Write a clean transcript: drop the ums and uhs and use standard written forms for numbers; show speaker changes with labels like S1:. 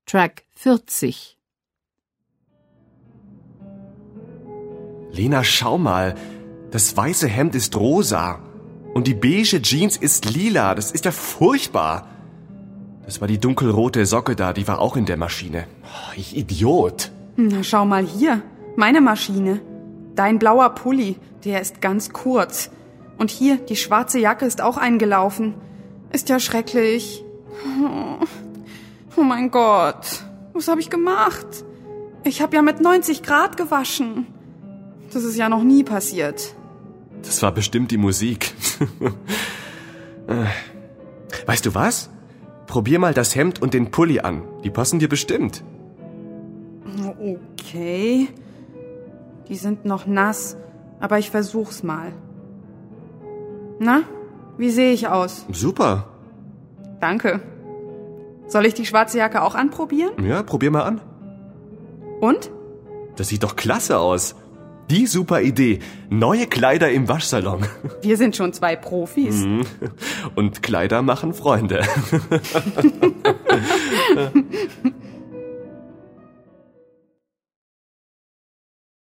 S1: Track 40.
S2: Lena, schau mal. Das weiße Hemd ist rosa. Und die beige Jeans ist lila. Das ist ja furchtbar. Das war die dunkelrote Socke da, die war auch in der Maschine. Oh, ich Idiot.
S3: Na, schau mal hier. Meine Maschine. Dein blauer Pulli, der ist ganz kurz. Und hier, die schwarze Jacke ist auch eingelaufen. Ist ja schrecklich. Oh mein Gott. Was habe ich gemacht? Ich habe ja mit 90 Grad gewaschen. Das ist ja noch nie passiert.
S2: Das war bestimmt die Musik. Weißt du was? Probier mal das Hemd und den Pulli an. Die passen dir bestimmt.
S3: Okay. Die sind noch nass, aber ich versuch's mal. Na, wie sehe ich aus?
S2: Super.
S3: Danke. Soll ich die schwarze Jacke auch anprobieren?
S2: Ja, probier mal an.
S3: Und?
S2: Das sieht doch klasse aus. Die super Idee. Neue Kleider im Waschsalon.
S3: Wir sind schon 2 Profis.
S2: Und Kleider machen Freunde.